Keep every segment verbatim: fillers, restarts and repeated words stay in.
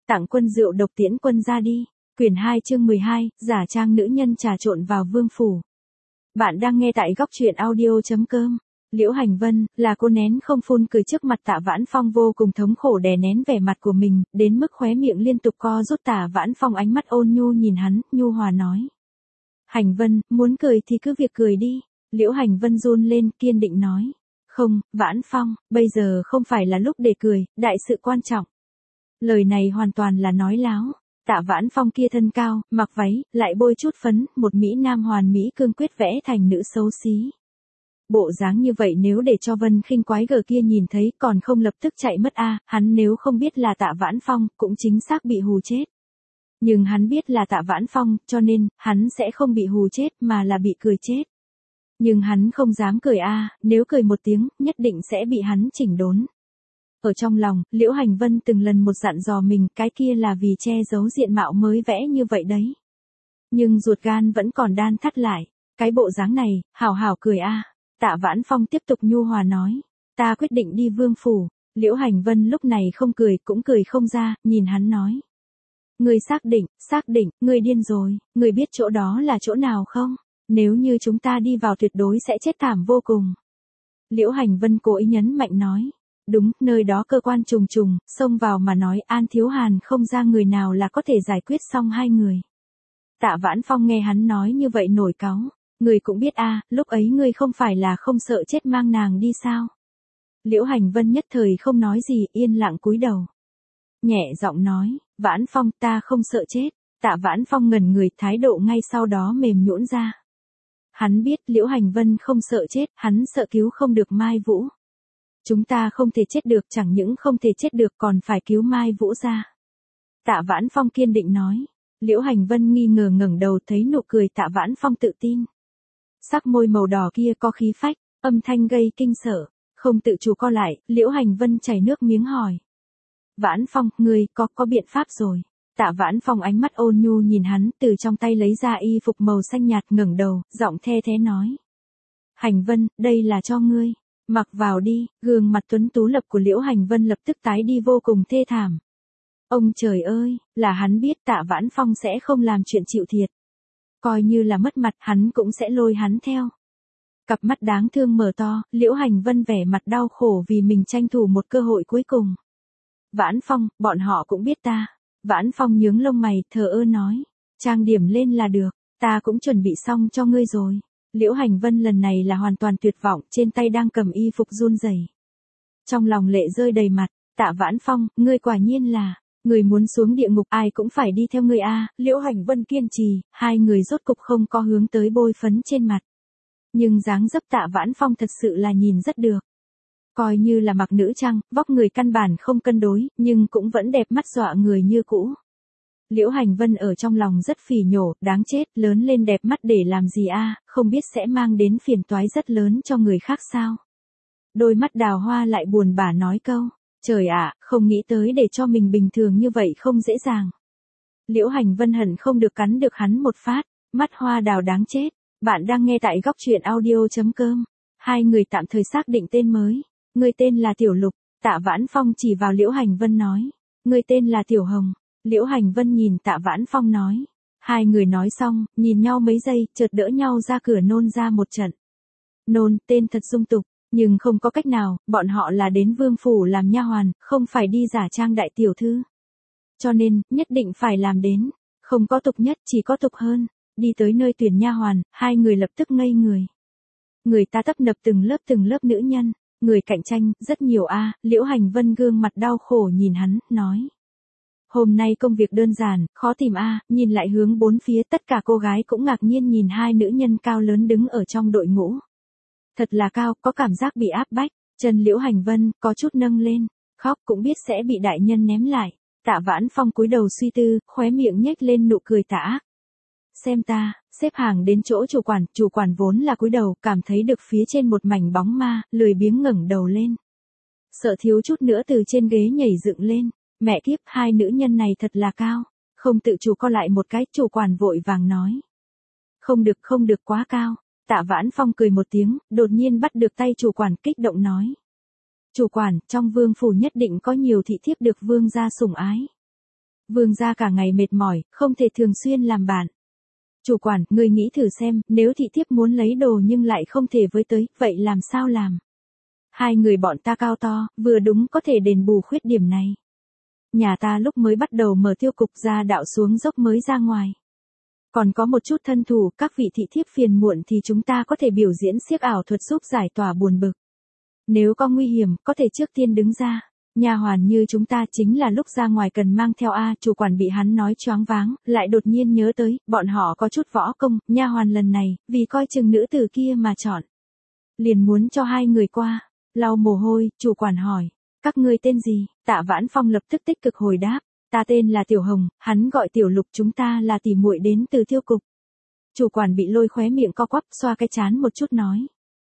Tặng quân rượu độc tiễn quân ra đi. Quyển hai chương mười hai, giả trang nữ nhân trà trộn vào vương phủ. Bạn đang nghe tại góc truyện audio.com. Liễu Hành Vân, là cô nén không phun cười trước mặt Tạ Vãn Phong vô cùng thống khổ đè nén vẻ mặt của mình, đến mức khóe miệng liên tục co rút. Tạ Vãn Phong ánh mắt ôn nhu nhìn hắn, nhu hòa nói. Hành Vân, muốn cười thì cứ việc cười đi. Liễu Hành Vân run lên, kiên định nói. Không, Vãn Phong, bây giờ không phải là lúc để cười, đại sự quan trọng. Lời này hoàn toàn là nói láo. Tạ Vãn Phong kia thân cao, mặc váy, lại bôi chút phấn, một mỹ nam hoàn mỹ cương quyết vẽ thành nữ xấu xí. Bộ dáng như vậy nếu để cho Vân Khinh quái gở kia nhìn thấy còn không lập tức chạy mất a, à, hắn nếu không biết là Tạ Vãn Phong, cũng chính xác bị hù chết. Nhưng hắn biết là Tạ Vãn Phong, cho nên, hắn sẽ không bị hù chết mà là bị cười chết. Nhưng hắn không dám cười a, à, nếu cười một tiếng, nhất định sẽ bị hắn chỉnh đốn. Ở trong lòng, Liễu Hành Vân từng lần một dặn dò mình, cái kia là vì che giấu diện mạo mới vẽ như vậy đấy. Nhưng ruột gan vẫn còn đan thắt lại, cái bộ dáng này, hảo hảo cười a. À. Tạ Vãn Phong tiếp tục nhu hòa nói, ta quyết định đi vương phủ. Liễu Hành Vân lúc này không cười, cũng cười không ra, nhìn hắn nói. Ngươi xác định, xác định, ngươi điên rồi, ngươi biết chỗ đó là chỗ nào không? Nếu như chúng ta đi vào tuyệt đối sẽ chết thảm vô cùng. Liễu Hành Vân cố ý nhấn mạnh nói. Đúng, nơi đó cơ quan trùng trùng, xông vào mà nói An Thiếu Hàn không ra người nào là có thể giải quyết xong hai người. Tạ Vãn Phong nghe hắn nói như vậy nổi cáu. Người cũng biết a, à, lúc ấy ngươi không phải là không sợ chết mang nàng đi sao? Liễu Hành Vân nhất thời không nói gì, yên lặng cúi đầu. Nhẹ giọng nói, Vãn Phong ta không sợ chết. Tạ Vãn Phong ngẩn người, thái độ ngay sau đó mềm nhũn ra. Hắn biết Liễu Hành Vân không sợ chết, hắn sợ cứu không được Mai Vũ. Chúng ta không thể chết được, chẳng những không thể chết được còn phải cứu Mai Vũ ra. Tạ Vãn Phong kiên định nói. Liễu Hành Vân nghi ngờ ngẩng đầu thấy nụ cười Tạ Vãn Phong tự tin. Sắc môi màu đỏ kia có khí phách, âm thanh gây kinh sợ, không tự chủ co lại, Liễu Hành Vân chảy nước miếng hỏi. Vãn Phong, ngươi có có biện pháp rồi. Tạ Vãn Phong ánh mắt ôn nhu nhìn hắn, từ trong tay lấy ra y phục màu xanh nhạt, ngẩng đầu, giọng the thế nói. Hành Vân, đây là cho ngươi. Mặc vào đi. Gương mặt tuấn tú lập của Liễu Hành Vân lập tức tái đi vô cùng thê thảm. Ông trời ơi, là hắn biết Tạ Vãn Phong sẽ không làm chuyện chịu thiệt. Coi như là mất mặt, hắn cũng sẽ lôi hắn theo. Cặp mắt đáng thương mở to, Liễu Hành Vân vẻ mặt đau khổ vì mình tranh thủ một cơ hội cuối cùng. Vãn Phong, bọn họ cũng biết ta. Vãn Phong nhướng lông mày, thờ ơ nói. Trang điểm lên là được, ta cũng chuẩn bị xong cho ngươi rồi. Liễu Hành Vân lần này là hoàn toàn tuyệt vọng, trên tay đang cầm y phục run rẩy. Trong lòng lệ rơi đầy mặt, Tạ Vãn Phong, ngươi quả nhiên là, người muốn xuống địa ngục ai cũng phải đi theo ngươi a. À. Liễu Hành Vân kiên trì, hai người rốt cục không có hướng tới bôi phấn trên mặt. Nhưng dáng dấp Tạ Vãn Phong thật sự là nhìn rất được. Coi như là mặc nữ trang, vóc người căn bản không cân đối, nhưng cũng vẫn đẹp mắt dọa người như cũ. Liễu Hành Vân ở trong lòng rất phỉ nhổ, đáng chết, lớn lên đẹp mắt để làm gì a, à, không biết sẽ mang đến phiền toái rất lớn cho người khác sao. Đôi mắt đào hoa lại buồn bã nói câu, trời ạ, à, không nghĩ tới để cho mình bình thường như vậy không dễ dàng. Liễu Hành Vân hận không được cắn được hắn một phát, mắt hoa đào đáng chết. Bạn đang nghe tại góc truyện audio.com. Hai người tạm thời xác định tên mới. Người tên là Tiểu Lục. Tạ Vãn Phong chỉ vào Liễu Hành Vân nói. Người tên là Tiểu Hồng. Liễu Hành Vân nhìn Tạ Vãn Phong nói. Hai người nói xong, nhìn nhau mấy giây, chợt đỡ nhau ra cửa nôn ra một trận. Nôn, tên thật dung tục, nhưng không có cách nào, bọn họ là đến vương phủ làm nha hoàn, không phải đi giả trang đại tiểu thư. Cho nên, nhất định phải làm đến. Không có tục nhất, chỉ có tục hơn. Đi tới nơi tuyển nha hoàn, hai người lập tức ngây người. Người ta tấp nập từng lớp từng lớp nữ nhân, người cạnh tranh, rất nhiều a. À. Liễu Hành Vân gương mặt đau khổ nhìn hắn, nói. Hôm nay công việc đơn giản, khó tìm a. À. Nhìn lại hướng bốn phía, tất cả cô gái cũng ngạc nhiên nhìn hai nữ nhân cao lớn đứng ở trong đội ngũ. Thật là cao, có cảm giác bị áp bách, chân Liễu Hành Vân, có chút nâng lên, khóc cũng biết sẽ bị đại nhân ném lại. Tạ Vãn Phong cúi đầu suy tư, khóe miệng nhếch lên nụ cười tà ác. Xem ta, xếp hàng đến chỗ chủ quản, chủ quản vốn là cúi đầu, cảm thấy được phía trên một mảnh bóng ma, lười biếng ngẩng đầu lên. Sợ thiếu chút nữa từ trên ghế nhảy dựng lên, mẹ kiếp, hai nữ nhân này thật là cao, không tự chủ co lại một cái, chủ quản vội vàng nói. Không được không được quá cao, Tạ Vãn Phong cười một tiếng, đột nhiên bắt được tay chủ quản kích động nói. Chủ quản, trong vương phủ nhất định có nhiều thị thiếp được vương gia sủng ái. Vương gia cả ngày mệt mỏi, không thể thường xuyên làm bạn. Chủ quản, ngươi nghĩ thử xem, nếu thị thiếp muốn lấy đồ nhưng lại không thể với tới, vậy làm sao làm? Hai người bọn ta cao to, vừa đúng có thể đền bù khuyết điểm này. Nhà ta lúc mới bắt đầu mở tiêu cục ra đạo xuống dốc mới ra ngoài. Còn có một chút thân thủ, các vị thị thiếp phiền muộn thì chúng ta có thể biểu diễn xiếc ảo thuật giúp giải tỏa buồn bực. Nếu có nguy hiểm, có thể trước tiên đứng ra. Nha hoàn như chúng ta chính là lúc ra ngoài cần mang theo a, chủ quản bị hắn nói choáng váng, lại đột nhiên nhớ tới, bọn họ có chút võ công, nha hoàn lần này, vì coi chừng nữ tử kia mà chọn. Liền muốn cho hai người qua, lau mồ hôi, chủ quản hỏi, các ngươi tên gì? Tạ Vãn Phong lập tức tích cực hồi đáp, ta tên là Tiểu Hồng, hắn gọi Tiểu Lục, chúng ta là tỉ muội đến từ tiêu cục. Chủ quản bị lôi khóe miệng co quắp, xoa cái chán một chút nói.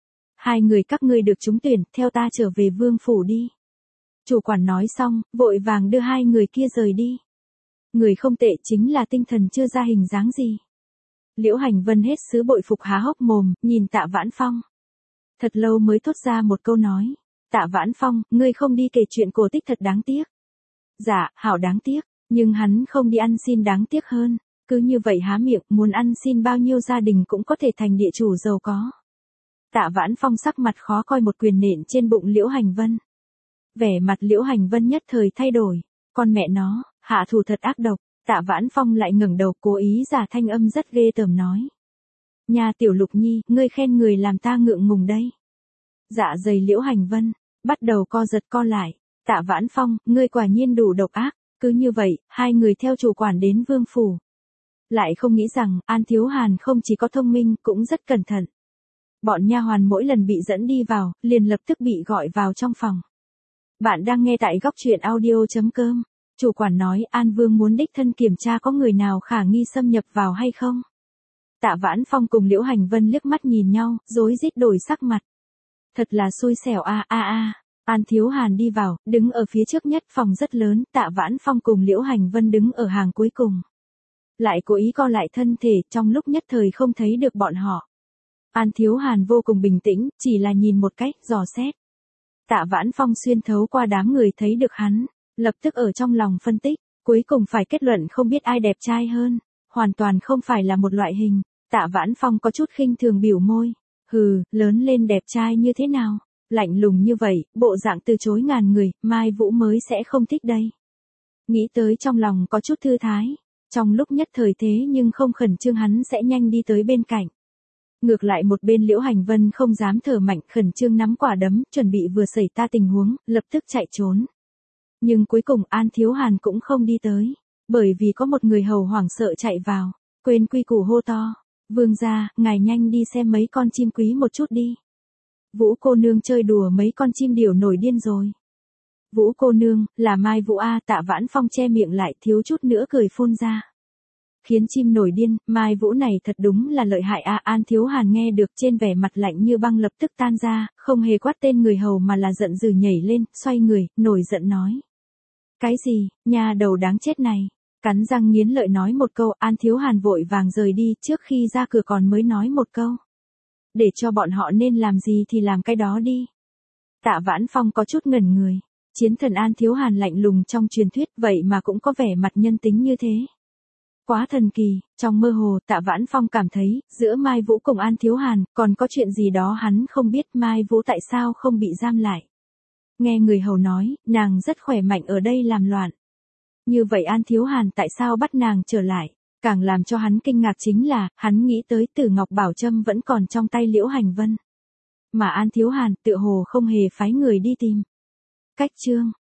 Hai người các ngươi được trúng tuyển, theo ta trở về vương phủ đi. Chủ quản nói xong, vội vàng đưa hai người kia rời đi. Người không tệ chính là tinh thần chưa ra hình dáng gì. Liễu Hành Vân hết sứ bội phục há hốc mồm, nhìn Tạ Vãn Phong. Thật lâu mới thốt ra một câu nói. Tạ Vãn Phong, ngươi không đi kể chuyện cổ tích thật đáng tiếc. Dạ, hảo đáng tiếc, nhưng hắn không đi ăn xin đáng tiếc hơn. Cứ như vậy há miệng, muốn ăn xin bao nhiêu gia đình cũng có thể thành địa chủ giàu có. Tạ Vãn Phong sắc mặt khó coi một quyền nện trên bụng Liễu Hành Vân. Vẻ mặt Liễu Hành Vân nhất thời thay đổi. Con mẹ nó, hạ thủ thật ác độc. Tạ Vãn Phong lại ngẩng đầu cố ý giả thanh âm rất ghê tởm nói. Nhà Tiểu Lục Nhi, ngươi khen người làm ta ngượng ngùng đây. Dạ dày Liễu Hành Vân, bắt đầu co giật co lại. Tạ Vãn Phong, ngươi quả nhiên đủ độc ác. Cứ như vậy, hai người theo chủ quản đến vương phủ. Lại không nghĩ rằng, An Thiếu Hàn không chỉ có thông minh, cũng rất cẩn thận. Bọn nha hoàn mỗi lần bị dẫn đi vào, liền lập tức bị gọi vào trong phòng. Bạn đang nghe tại góc truyện audio chấm com. Chủ quản nói An Vương muốn đích thân kiểm tra có người nào khả nghi xâm nhập vào hay không. Tạ Vãn Phong cùng Liễu Hành Vân liếc mắt nhìn nhau, rối rít đổi sắc mặt. Thật là xui xẻo a a a. An Thiếu Hàn đi vào, đứng ở phía trước nhất, phòng rất lớn, Tạ Vãn Phong cùng Liễu Hành Vân đứng ở hàng cuối cùng. Lại cố ý co lại thân thể, trong lúc nhất thời không thấy được bọn họ. An Thiếu Hàn vô cùng bình tĩnh, chỉ là nhìn một cách, dò xét. Tạ Vãn Phong xuyên thấu qua đám người thấy được hắn, lập tức ở trong lòng phân tích, cuối cùng phải kết luận không biết ai đẹp trai hơn, hoàn toàn không phải là một loại hình. Tạ Vãn Phong có chút khinh thường biểu môi, hừ, lớn lên đẹp trai như thế nào, lạnh lùng như vậy, bộ dạng từ chối ngàn người, Mai Vũ mới sẽ không thích đây. Nghĩ tới trong lòng có chút thư thái, trong lúc nhất thời thế nhưng không khẩn trương hắn sẽ nhanh đi tới bên cạnh. Ngược lại một bên Liễu Hành Vân không dám thở mạnh, khẩn trương nắm quả đấm, chuẩn bị vừa xảy ra tình huống, lập tức chạy trốn. Nhưng cuối cùng An Thiếu Hàn cũng không đi tới, bởi vì có một người hầu hoảng sợ chạy vào, quên quy củ hô to. Vương gia, ngài nhanh đi xem mấy con chim quý một chút đi. Vũ cô nương chơi đùa mấy con chim điểu nổi điên rồi. Vũ cô nương, là Mai Vũ A. Tạ Vãn Phong che miệng lại thiếu chút nữa cười phun ra. Khiến chim nổi điên, Mai Vũ này thật đúng là lợi hại a. An Thiếu Hàn nghe được trên vẻ mặt lạnh như băng lập tức tan ra, không hề quát tên người hầu mà là giận dữ nhảy lên, xoay người, nổi giận nói. Cái gì, nhà đầu đáng chết này. Cắn răng nghiến lợi nói một câu, An Thiếu Hàn vội vàng rời đi, trước khi ra cửa còn mới nói một câu. Để cho bọn họ nên làm gì thì làm cái đó đi. Tạ Vãn Phong có chút ngẩn người. Chiến thần An Thiếu Hàn lạnh lùng trong truyền thuyết, vậy mà cũng có vẻ mặt nhân tính như thế. Quá thần kỳ, trong mơ hồ Tạ Vãn Phong cảm thấy, giữa Mai Vũ cùng An Thiếu Hàn, còn có chuyện gì đó hắn không biết. Mai Vũ tại sao không bị giam lại. Nghe người hầu nói, nàng rất khỏe mạnh ở đây làm loạn. Như vậy An Thiếu Hàn tại sao bắt nàng trở lại? Càng làm cho hắn kinh ngạc chính là, hắn nghĩ tới Tử Ngọc Bảo Trâm vẫn còn trong tay Liễu Hành Vân. Mà An Thiếu Hàn tựa hồ không hề phái người đi tìm. Cách chương